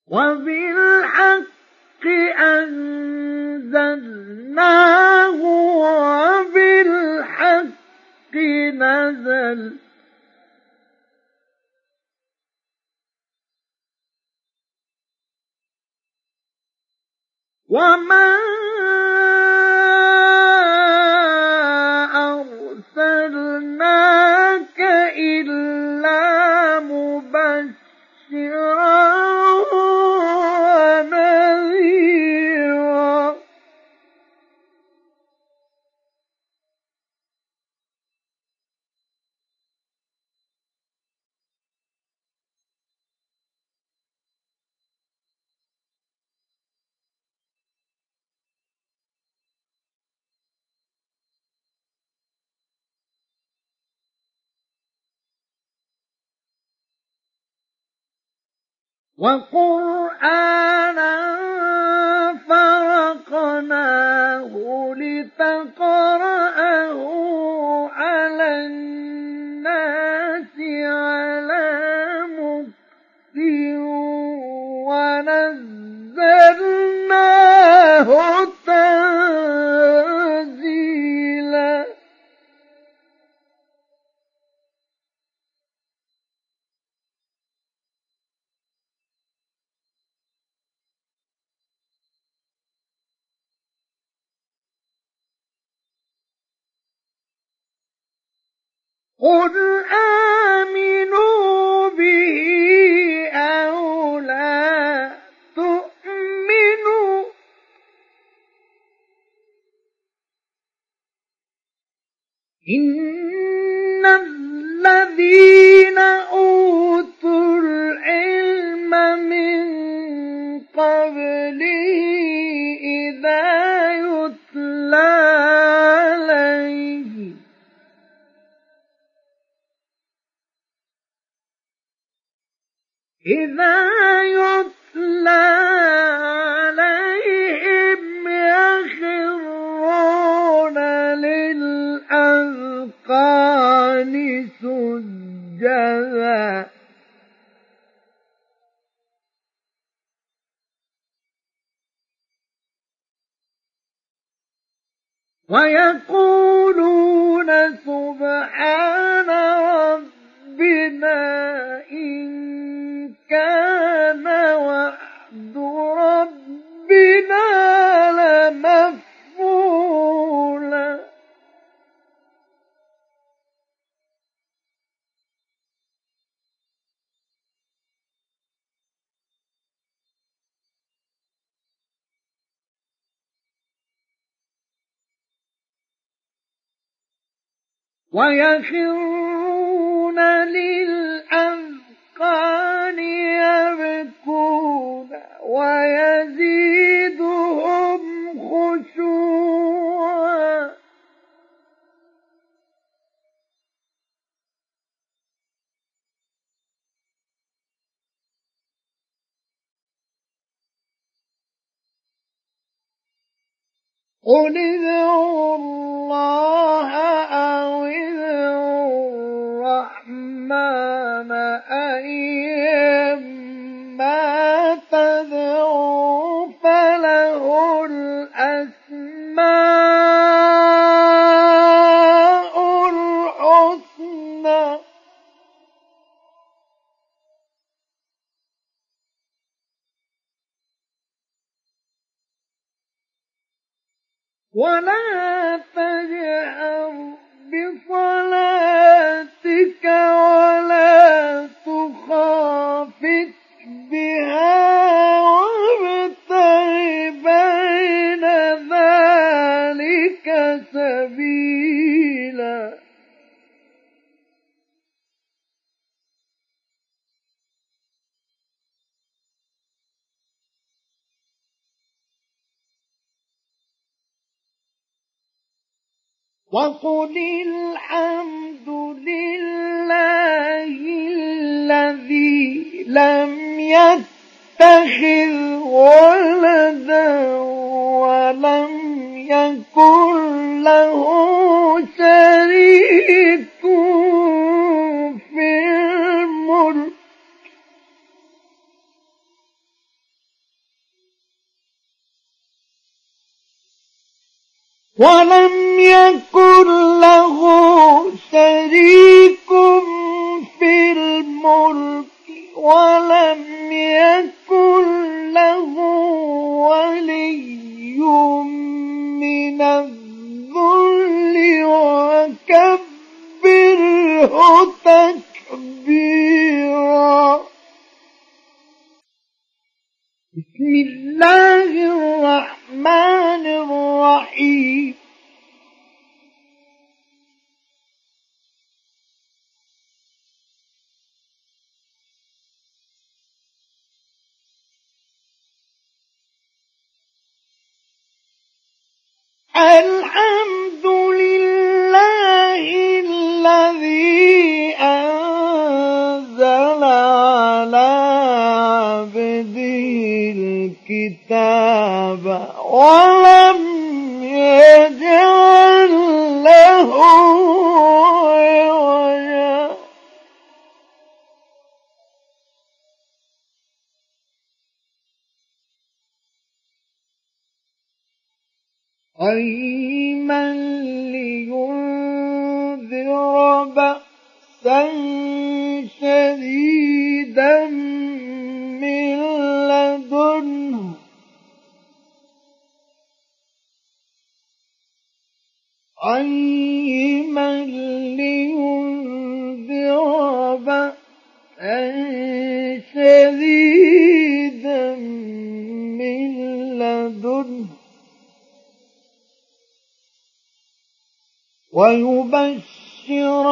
وبالحق أنزلناه وبالحق نزل وما أرسلناك إلا مبشرا ونذيرا وقرآنا فرقناه لتقرأه على الناس على مكث ونزلناه تنزيلا قل آمنوا به أو لا تؤمنوا إن الذين أوتوا العلم من قبله إذا يتلى عليهم يخرون للأذقان سجدا ويقولون سبحان ربنا إن كان وعد ربنا لمفعولا ويخرون للأذقان يبكون ويزيدهم خشوعا قل ادعوا الله أو ادعوا الرحمن أيما تدعوا فله الأسماء الحسنى ولا تجهر بصلاتك ولا تخافت بها وابتغ بين ذلك سبيلا وقل الحمد لله الذي لم يتخذ ولدا ولم يكن له شريك في الملك ولم يكن له شريك في الملك ولم يكن له ولي من الذل وكبره تكبيرا. بسم الله الرحمن الرحيم. الحمد لله الذي أنزل على عبده الكتاب ولم يجعل له عوجا. قيما لينذر بأسا شديدا من لدنه قيما لينذر بأسا شديدا من لدنه ويبشر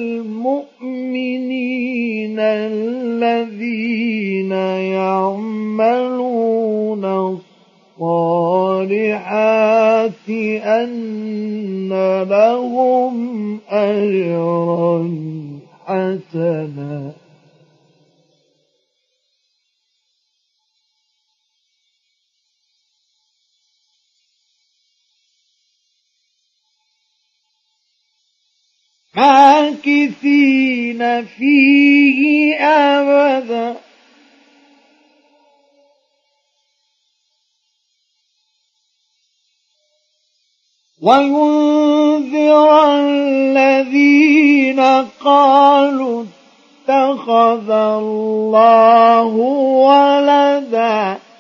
المؤمنين الذين يعملون الصالحات أن لهم أجرا حسنا. ماكثين فيه أبدا وينذر الذين قالوا اتخذ الله ولدا